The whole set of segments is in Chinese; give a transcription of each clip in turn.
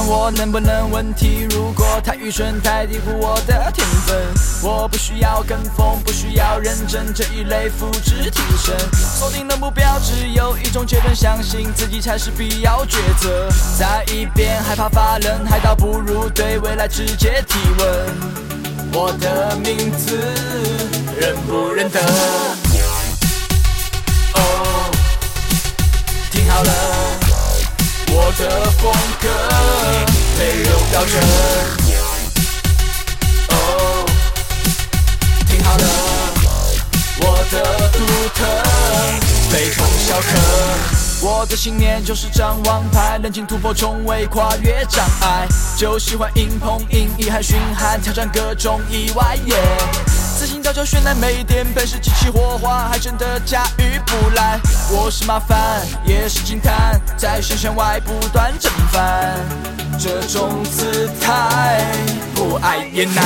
我能不能问题？如果太愚蠢，太低估我的天分。我不需要跟风，不需要认真，这一类复制提升。锁定的目标只有一种结论，相信自己才是必要抉择。再一遍害怕发冷，还倒不如对未来直接提问。我的名字认不认得？哦，听好了，我的风格没有标准。哦，听好了，我的独特非同小可。我的信念就是张王牌，冷静突破重围，跨越障碍。就喜欢硬碰硬，遗憾熏寒，挑战各种意外。自信早就绚烂没点，本事激起火花，还真的驾驭不来。我是麻烦，也是惊叹，在视线外不断征帆。这种姿态，不爱也难。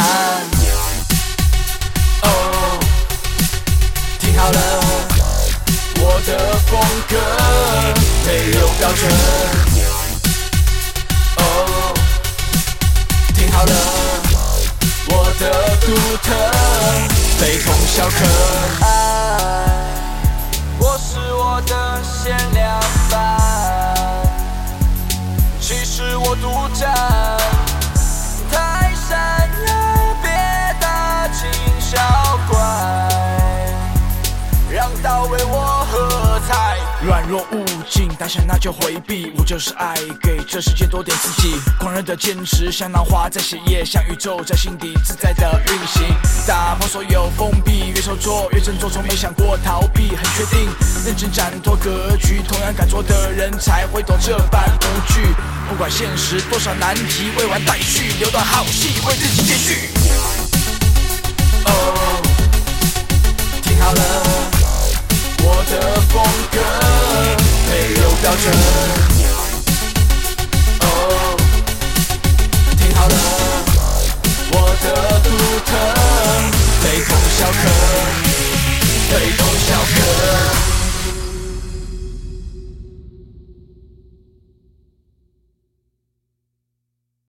哦，听好了。我的风格没有标准。哦，听好了，我的独特非同小可。我是我的限量版，其实我独占。太闪耀，别大惊小怪，让刀为我喝彩。软弱无尽，当下那就回避。我就是爱，给这世界多点刺激。狂热的坚持，像浪花在血液，像宇宙在心底自在的运行。打破所有封闭，越手做越振作，从没想过逃避，很确定认真斩脱格局。同样敢做的人才会懂这般无惧。不管现实多少难题，未完待续，留段好戏为自己接续。哦，听好了。我的风格没有标准。哦，听好了，我的独特非同小可，非同小可。